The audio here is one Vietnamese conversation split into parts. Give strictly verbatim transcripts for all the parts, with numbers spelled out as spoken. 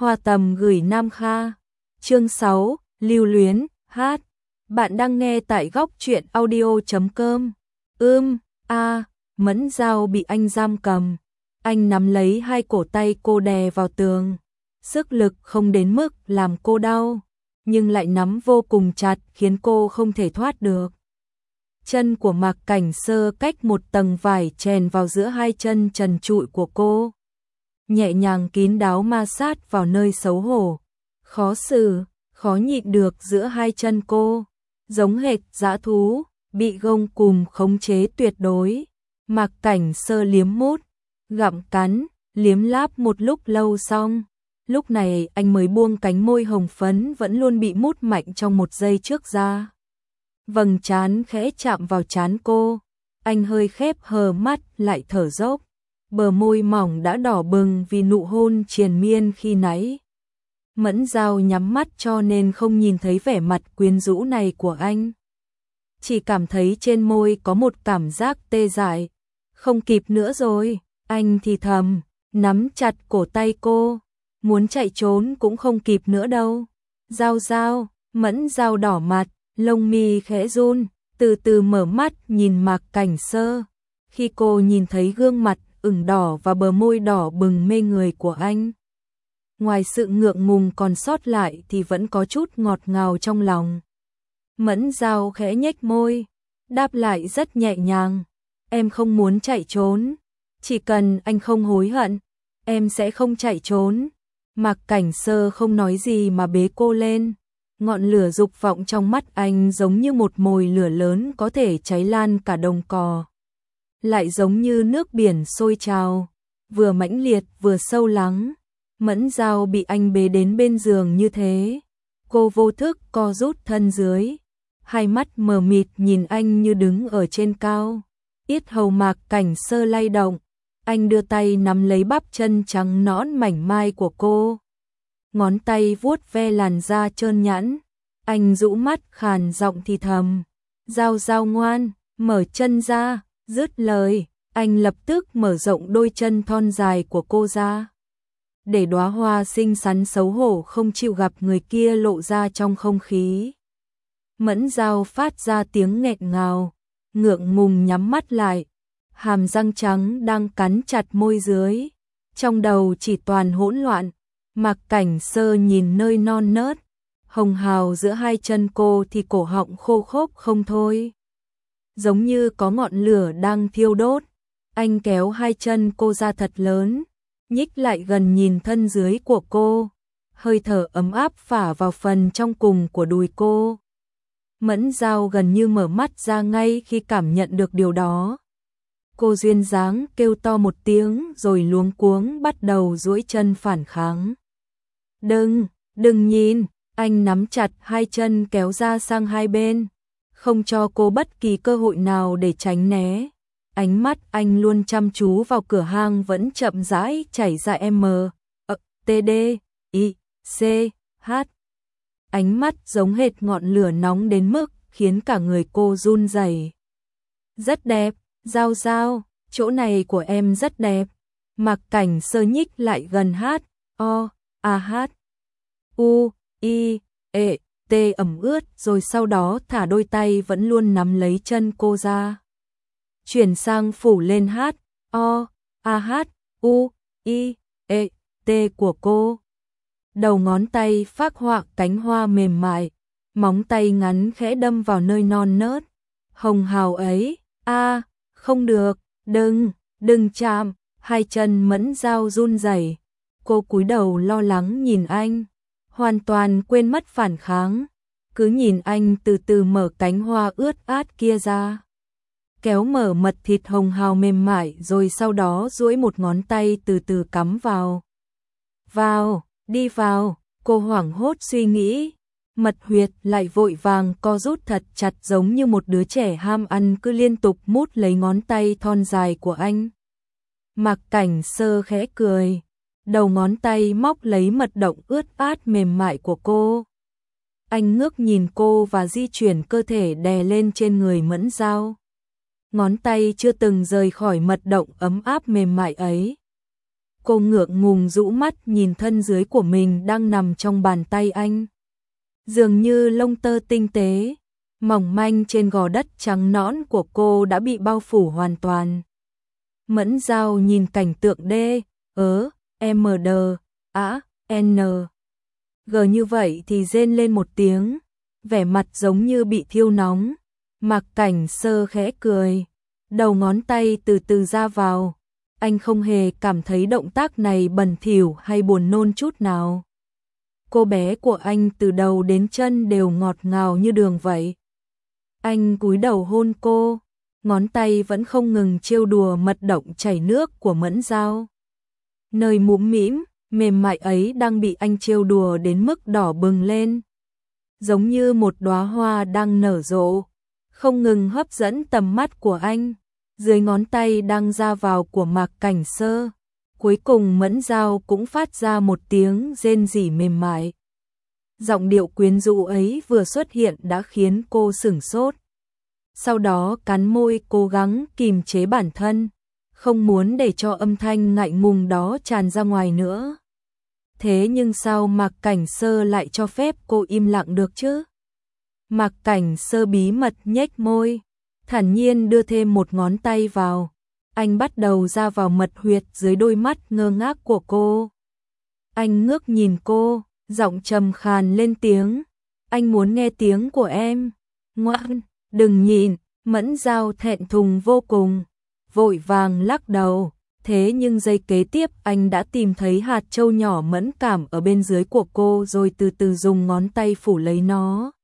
Hoa Tầm gửi Nam Kha. Chương sáu, Lưu luyến, hát. Bạn đang nghe tại góc truyện audio chấm com. Ưm, a, Mẫn Dao bị anh giam cầm. Anh nắm lấy hai cổ tay cô đè vào tường. Sức lực không đến mức làm cô đau, nhưng lại nắm vô cùng chặt khiến cô không thể thoát được. Chân của Mạc Cảnh Sơ cách một tầng vải chèn vào giữa hai chân trần trụi của cô. Nhẹ nhàng kín đáo ma sát vào nơi xấu hổ, khó xử, khó nhịn được giữa hai chân cô, giống hệt dã thú, bị gông cùm khống chế tuyệt đối. Mạc Cảnh Sơ liếm mút, gặm cắn, liếm láp một lúc lâu xong, lúc này anh mới buông cánh môi hồng phấn vẫn luôn bị mút mạnh trong một giây trước ra. Vầng trán khẽ chạm vào trán cô, anh hơi khép hờ mắt lại thở dốc, bờ môi mỏng đã đỏ bừng vì nụ hôn triền miên khi nãy. Mẫn Dao nhắm mắt cho nên không nhìn thấy vẻ mặt quyến rũ này của anh, chỉ cảm thấy trên môi có một cảm giác tê dại. Không kịp nữa rồi, anh thì thầm, nắm chặt cổ tay cô, muốn chạy trốn cũng không kịp nữa đâu. Dao Dao, Mẫn Dao đỏ mặt, lông mi khẽ run, từ từ mở mắt nhìn Mạc Cảnh Sơ. Khi cô nhìn thấy gương mặt ửng đỏ và bờ môi đỏ bừng mê người của anh, ngoài sự ngượng ngùng còn sót lại thì vẫn có chút ngọt ngào trong lòng. Mẫn Dao khẽ nhếch môi, đáp lại rất nhẹ nhàng, em không muốn chạy trốn, chỉ cần anh không hối hận, em sẽ không chạy trốn. Mạc Cảnh Sơ không nói gì mà bế cô lên. Ngọn lửa dục vọng trong mắt anh giống như một mồi lửa lớn có thể cháy lan cả đồng cỏ, lại giống như nước biển sôi trào, vừa mãnh liệt vừa sâu lắng. Mẫn Dao bị anh bế đến bên giường như thế, cô vô thức co rút thân dưới, hai mắt mờ mịt nhìn anh như đứng ở trên cao. Yết hầu Mạc Cảnh Sơ lay động, anh đưa tay nắm lấy bắp chân trắng nõn mảnh mai của cô, ngón tay vuốt ve làn da trơn nhẵn. Anh rũ mắt khàn giọng thì thầm, Dao Dao ngoan, mở chân ra. Dứt lời, anh lập tức mở rộng đôi chân thon dài của cô ra, để đóa hoa xinh xắn xấu hổ không chịu gặp người kia lộ ra trong không khí. Mẫn Dao phát ra tiếng nghẹn ngào, ngượng ngùng nhắm mắt lại, hàm răng trắng đang cắn chặt môi dưới, trong đầu chỉ toàn hỗn loạn. Mạc Cảnh Sơ nhìn nơi non nớt hồng hào giữa hai chân cô thì cổ họng khô khốc không thôi, giống như có ngọn lửa đang thiêu đốt. Anh kéo hai chân cô ra thật lớn, nhích lại gần nhìn thân dưới của cô, hơi thở ấm áp phả vào phần trong cùng của đùi cô. Mẫn Dao gần như mở mắt ra ngay khi cảm nhận được điều đó. Cô duyên dáng kêu to một tiếng rồi luống cuống bắt đầu duỗi chân phản kháng. Đừng, đừng nhìn, anh nắm chặt hai chân kéo ra sang hai bên, không cho cô bất kỳ cơ hội nào để tránh né. Ánh mắt anh luôn chăm chú vào cửa hang vẫn chậm rãi chảy ra M, ờ, T, D, I, C, H. Ánh mắt giống hệt ngọn lửa nóng đến mức khiến cả người cô run rẩy. Rất đẹp, Dao Dao, chỗ này của em rất đẹp. Mạc Cảnh Sơ nhích lại gần H, O, A H, U, I, E, T ẩm ướt rồi sau đó thả đôi tay vẫn luôn nắm lấy chân cô ra, chuyển sang phủ lên H, O, A H, U, I, E, T của cô. Đầu ngón tay phác họa cánh hoa mềm mại, móng tay ngắn khẽ đâm vào nơi non nớt hồng hào ấy. A, không được, đừng, đừng chạm. Hai chân Mẫn Dao run rẩy, cô cúi đầu lo lắng nhìn anh, hoàn toàn quên mất phản kháng, cứ nhìn anh từ từ mở cánh hoa ướt át kia ra, kéo mở mật thịt hồng hào mềm mại rồi sau đó duỗi một ngón tay từ từ cắm vào. Vào, đi vào, cô hoảng hốt suy nghĩ, mật huyệt lại vội vàng co rút thật chặt giống như một đứa trẻ ham ăn cứ liên tục mút lấy ngón tay thon dài của anh. Mạc Cảnh Sơ khẽ cười, đầu ngón tay móc lấy mật động ướt át mềm mại của cô. Anh ngước nhìn cô và di chuyển cơ thể đè lên trên người Mẫn Dao. Ngón tay chưa từng rời khỏi mật động ấm áp mềm mại ấy. Cô ngượng ngùng rũ mắt nhìn thân dưới của mình đang nằm trong bàn tay anh. Dường như lông tơ tinh tế, mỏng manh trên gò đất trắng nõn của cô đã bị bao phủ hoàn toàn. Mẫn Dao nhìn cảnh tượng D, ớ, M D, A, N, G như vậy thì rên lên một tiếng, vẻ mặt giống như bị thiêu nóng. Mạc Cảnh Sơ khẽ cười, đầu ngón tay từ từ ra vào. Anh không hề cảm thấy động tác này bẩn thỉu hay buồn nôn chút nào. Cô bé của anh từ đầu đến chân đều ngọt ngào như đường vậy. Anh cúi đầu hôn cô, ngón tay vẫn không ngừng trêu đùa mật động chảy nước của Mẫn Dao. Nơi mũm mĩm, mềm mại ấy đang bị anh trêu đùa đến mức đỏ bừng lên. Giống như một đóa hoa đang nở rộ, không ngừng hấp dẫn tầm mắt của anh. Dưới ngón tay đang ra vào của Mạc Cảnh Sơ, cuối cùng Mẫn Dao cũng phát ra một tiếng rên rỉ mềm mại. Giọng điệu quyến rũ ấy vừa xuất hiện đã khiến cô sửng sốt. Sau đó cắn môi cố gắng kìm chế bản thân, không muốn để cho âm thanh ngại ngùng đó tràn ra ngoài nữa. Thế nhưng sao Mạc Cảnh Sơ lại cho phép cô im lặng được chứ? Mạc Cảnh Sơ bí mật nhếch môi, thản nhiên đưa thêm một ngón tay vào. Anh bắt đầu ra vào mật huyệt dưới đôi mắt ngơ ngác của cô. Anh ngước nhìn cô, giọng trầm khàn lên tiếng. Anh muốn nghe tiếng của em. Ngoan, đừng nhìn. Mẫn Dao thẹn thùng vô cùng, vội vàng lắc đầu. Thế nhưng giây kế tiếp anh đã tìm thấy hạt châu nhỏ mẫn cảm ở bên dưới của cô rồi từ từ dùng ngón tay phủ lấy nó.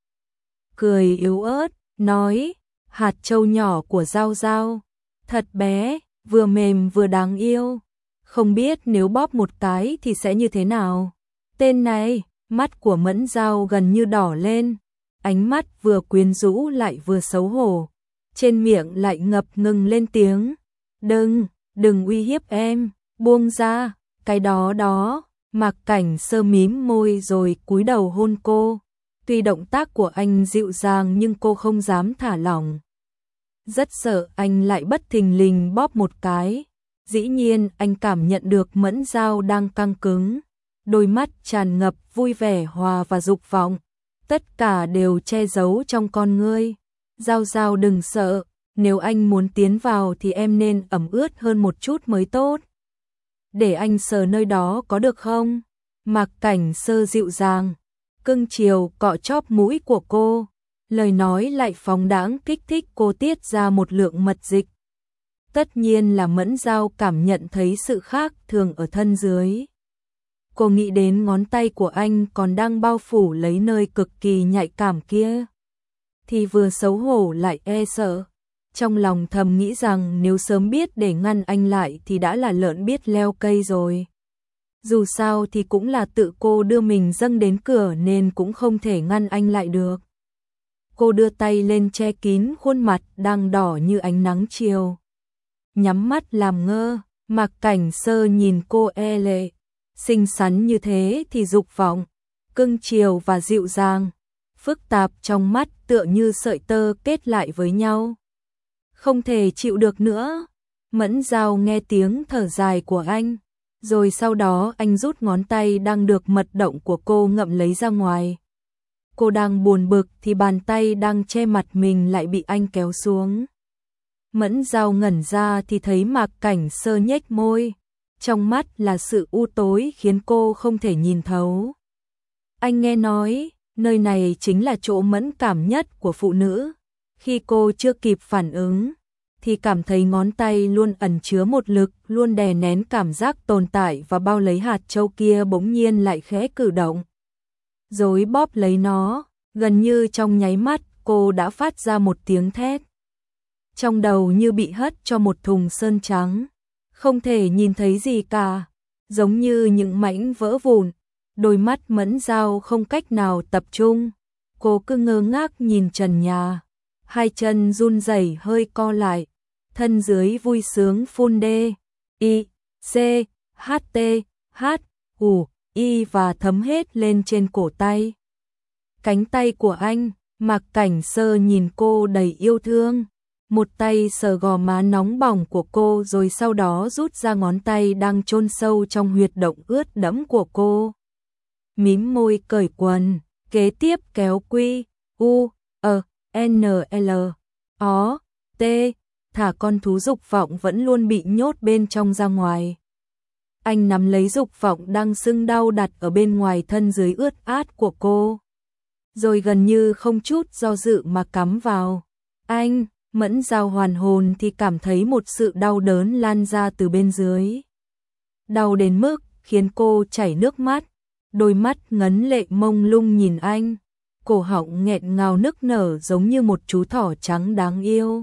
Cười yếu ớt, nói, hạt châu nhỏ của Dao Dao, thật bé, vừa mềm vừa đáng yêu. Không biết nếu bóp một cái thì sẽ như thế nào. Tên này, mắt của Mẫn Dao gần như đỏ lên, ánh mắt vừa quyến rũ lại vừa xấu hổ. Trên miệng lại ngập ngừng lên tiếng, đừng, đừng uy hiếp em, buông ra, cái đó đó. Mạc Cảnh Sơ mím môi rồi cúi đầu hôn cô. Tuy động tác của anh dịu dàng nhưng cô không dám thả lỏng. Rất sợ anh lại bất thình lình bóp một cái. Dĩ nhiên anh cảm nhận được Mẫn Dao đang căng cứng. Đôi mắt tràn ngập vui vẻ hòa và dục vọng. Tất cả đều che giấu trong con ngươi. Dao Dao đừng sợ, nếu anh muốn tiến vào thì em nên ẩm ướt hơn một chút mới tốt. Để anh sờ nơi đó có được không? Mạc Cảnh Sơ dịu dàng, cưng chiều cọ chóp mũi của cô. Lời nói lại phóng đãng kích thích cô tiết ra một lượng mật dịch. Tất nhiên là Mẫn Dao cảm nhận thấy sự khác thường ở thân dưới. Cô nghĩ đến ngón tay của anh còn đang bao phủ lấy nơi cực kỳ nhạy cảm kia, thì vừa xấu hổ lại e sợ. Trong lòng thầm nghĩ rằng nếu sớm biết để ngăn anh lại thì đã là lợn biết leo cây rồi. Dù sao thì cũng là tự cô đưa mình dâng đến cửa nên cũng không thể ngăn anh lại được. Cô đưa tay lên che kín khuôn mặt đang đỏ như ánh nắng chiều. Nhắm mắt làm ngơ, Mạc Cảnh Sơ nhìn cô e lệ. Xinh xắn như thế thì dục vọng, cưng chiều và dịu dàng, phức tạp trong mắt tựa như sợi tơ kết lại với nhau. Không thể chịu được nữa. Mẫn Dao nghe tiếng thở dài của anh, rồi sau đó anh rút ngón tay đang được mật động của cô ngậm lấy ra ngoài. Cô đang buồn bực thì bàn tay đang che mặt mình lại bị anh kéo xuống. Mẫn Dao ngẩn ra thì thấy Mạc Cảnh Sơ nhếch môi, trong mắt là sự u tối khiến cô không thể nhìn thấu. Anh nghe nói, nơi này chính là chỗ mẫn cảm nhất của phụ nữ. Khi cô chưa kịp phản ứng, thì cảm thấy ngón tay luôn ẩn chứa một lực, luôn đè nén cảm giác tồn tại và bao lấy hạt châu kia bỗng nhiên lại khẽ cử động. Rồi bóp lấy nó, gần như trong nháy mắt cô đã phát ra một tiếng thét. Trong đầu như bị hất cho một thùng sơn trắng, không thể nhìn thấy gì cả, giống như những mảnh vỡ vụn. Đôi mắt Mẫn Dao không cách nào tập trung, cô cứ ngơ ngác nhìn trần nhà, hai chân run rẩy hơi co lại, thân dưới vui sướng phun D, I, C, H, T, H, U, I và thấm hết lên trên cổ tay. Cánh tay của anh, Mạc Cảnh Sơ nhìn cô đầy yêu thương, một tay sờ gò má nóng bỏng của cô rồi sau đó rút ra ngón tay đang chôn sâu trong huyệt động ướt đẫm của cô. Mím môi cởi quần, kế tiếp kéo quy, u, ờ, n, l, ó, t, thả con thú dục vọng vẫn luôn bị nhốt bên trong ra ngoài. Anh nắm lấy dục vọng đang sưng đau đặt ở bên ngoài thân dưới ướt át của cô. Rồi gần như không chút do dự mà cắm vào. Anh, Mẫn Dao hoàn hồn thì cảm thấy một sự đau đớn lan ra từ bên dưới. Đau đến mức khiến cô chảy nước mắt, đôi mắt ngấn lệ mông lung nhìn anh, cổ họng nghẹn ngào nức nở giống như một chú thỏ trắng đáng yêu.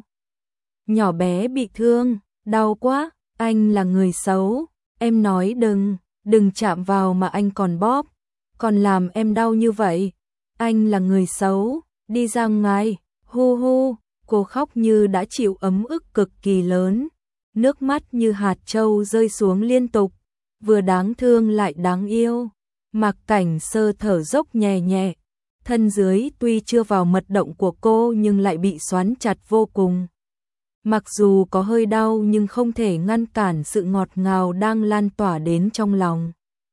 Nhỏ bé bị thương, đau quá, anh là người xấu, em nói đừng, đừng chạm vào mà anh còn bóp, còn làm em đau như vậy. Anh là người xấu, đi ra ngoài, hu hu, cô khóc như đã chịu ấm ức cực kỳ lớn, nước mắt như hạt trâu rơi xuống liên tục, vừa đáng thương lại đáng yêu. Mạc Cảnh Sơ thở dốc nhẹ nhẹ, thân dưới tuy chưa vào mật động của cô nhưng lại bị xoắn chặt vô cùng. Mặc dù có hơi đau nhưng không thể ngăn cản sự ngọt ngào đang lan tỏa đến trong lòng.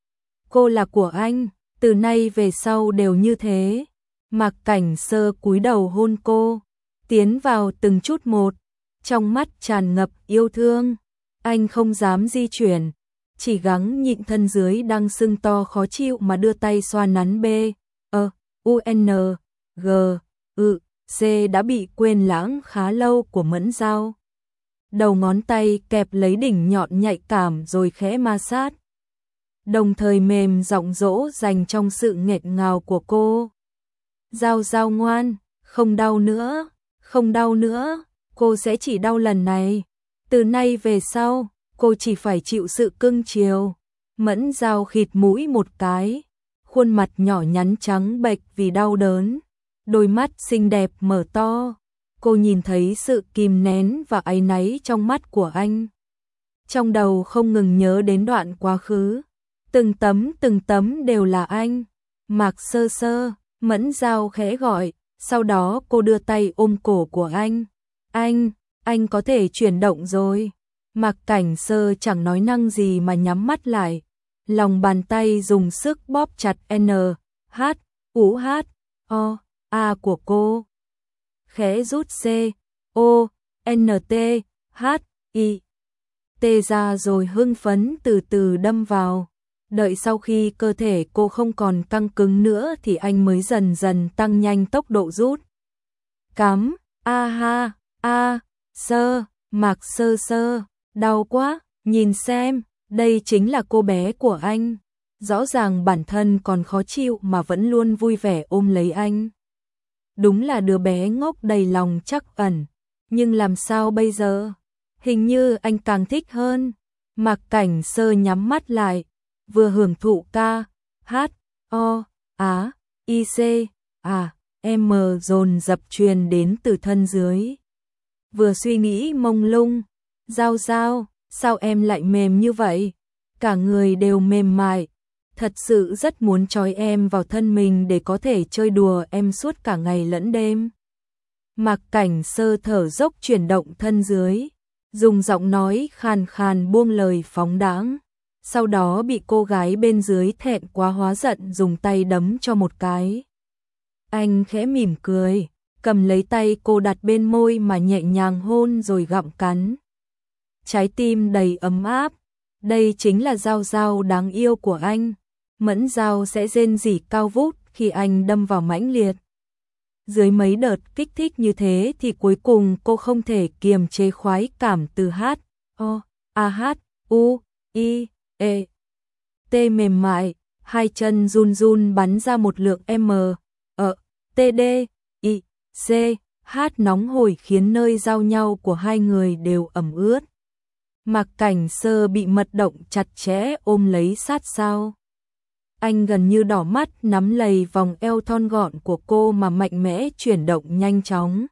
Cô là của anh, từ nay về sau đều như thế. Mạc Cảnh Sơ cúi đầu hôn cô, tiến vào từng chút một, trong mắt tràn ngập yêu thương. Anh không dám di chuyển, chỉ gắng nhịn thân dưới đang sưng to khó chịu mà đưa tay xoa nắn b, ơ, u n, g, ư, c đã bị quên lãng khá lâu của Mẫn Dao. Đầu ngón tay kẹp lấy đỉnh nhọn nhạy cảm rồi khẽ ma sát, đồng thời mềm giọng dỗ dành trong sự nghẹn ngào của cô. Dao Dao ngoan, không đau nữa, không đau nữa, cô sẽ chỉ đau lần này. Từ nay về sau, cô chỉ phải chịu sự cưng chiều. Mẫn Dao khịt mũi một cái, khuôn mặt nhỏ nhắn trắng bệch vì đau đớn, đôi mắt xinh đẹp mở to. Cô nhìn thấy sự kìm nén và áy náy trong mắt của anh. Trong đầu không ngừng nhớ đến đoạn quá khứ, từng tấm từng tấm đều là anh. Mạc Sơ Sơ, Mẫn Dao khẽ gọi, sau đó cô đưa tay ôm cổ của anh. Anh, anh có thể chuyển động rồi. Mạc Cảnh Sơ chẳng nói năng gì mà nhắm mắt lại, lòng bàn tay dùng sức bóp chặt N, H, U, H, O, A của cô. Khẽ rút C, O, N, T, H, I, T ra rồi hưng phấn từ từ đâm vào. Đợi sau khi cơ thể cô không còn căng cứng nữa thì anh mới dần dần tăng nhanh tốc độ rút. Cắm, a ha, a, sơ, Mạc Sơ Sơ, đau quá, nhìn xem, đây chính là cô bé của anh. Rõ ràng bản thân còn khó chịu mà vẫn luôn vui vẻ ôm lấy anh. Đúng là đứa bé ngốc đầy lòng trắc ẩn, nhưng làm sao bây giờ? Hình như anh càng thích hơn. Mạc Cảnh Sơ nhắm mắt lại, vừa hưởng thụ ca, hát, o, á, i, c, à, m dồn dập truyền đến từ thân dưới. Vừa suy nghĩ mông lung, Dao Dao, sao em lại mềm như vậy? Cả người đều mềm mại, thật sự rất muốn trói em vào thân mình để có thể chơi đùa em suốt cả ngày lẫn đêm. Mạc Cảnh Sơ thở dốc chuyển động thân dưới, dùng giọng nói khàn khàn buông lời phóng đãng. Sau đó bị cô gái bên dưới thẹn quá hóa giận dùng tay đấm cho một cái. Anh khẽ mỉm cười, cầm lấy tay cô đặt bên môi mà nhẹ nhàng hôn rồi gặm cắn. Trái tim đầy ấm áp, đây chính là Dao Dao đáng yêu của anh. Mẫn Dao sẽ rên rỉ cao vút khi anh đâm vào mãnh liệt. Dưới mấy đợt kích thích như thế thì cuối cùng cô không thể kiềm chế khoái cảm từ H, O, A, H, U, I, E, T mềm mại, hai chân run run bắn ra một lượng M, ờ, T, D, I, C, H nóng hổi khiến nơi giao nhau của hai người đều ẩm ướt. Mạc Cảnh Sơ bị mật động chặt chẽ ôm lấy sát sao. Anh gần như đỏ mắt nắm lấy vòng eo thon gọn của cô mà mạnh mẽ chuyển động nhanh chóng.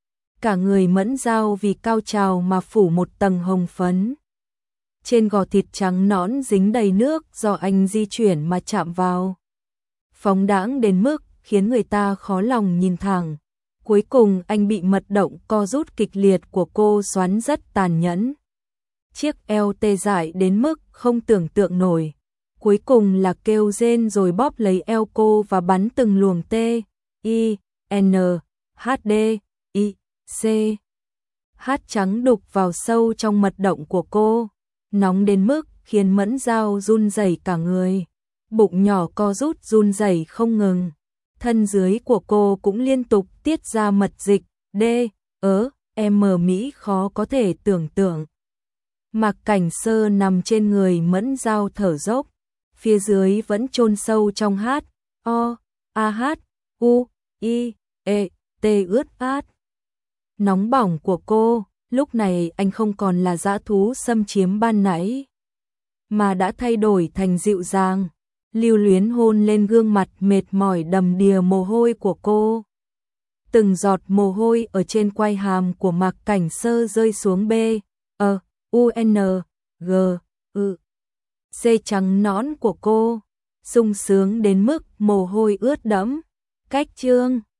Cả người Mẫn Dao vì cao trào mà phủ một tầng hồng phấn. Trên gò thịt trắng nõn dính đầy nước do anh di chuyển mà chạm vào. Phóng đãng đến mức khiến người ta khó lòng nhìn thẳng. Cuối cùng anh bị mật động co rút kịch liệt của cô xoắn rất tàn nhẫn. Chiếc eo tê dại đến mức không tưởng tượng nổi. Cuối cùng là kêu rên rồi bóp lấy eo cô và bắn từng luồng T, I, N, H, D, I, C. H trắng đục vào sâu trong mật động của cô, nóng đến mức khiến Mẫn Dao run rẩy cả người. Bụng nhỏ co rút run rẩy không ngừng. Thân dưới của cô cũng liên tục tiết ra mật dịch, D, ớ, M Mỹ khó có thể tưởng tượng. Mạc Cảnh Sơ nằm trên người Mẫn Dao thở dốc, phía dưới vẫn chôn sâu trong H, O, A H, U, I, E, T ướt át. Nóng bỏng của cô, lúc này anh không còn là dã thú xâm chiếm ban nãy, mà đã thay đổi thành dịu dàng, lưu luyến hôn lên gương mặt mệt mỏi đầm đìa mồ hôi của cô. Từng giọt mồ hôi ở trên quai hàm của Mạc Cảnh Sơ rơi xuống B, E, U, N, G, U, C trắng nõn của cô, sung sướng đến mức mồ hôi ướt đẫm. Cách chương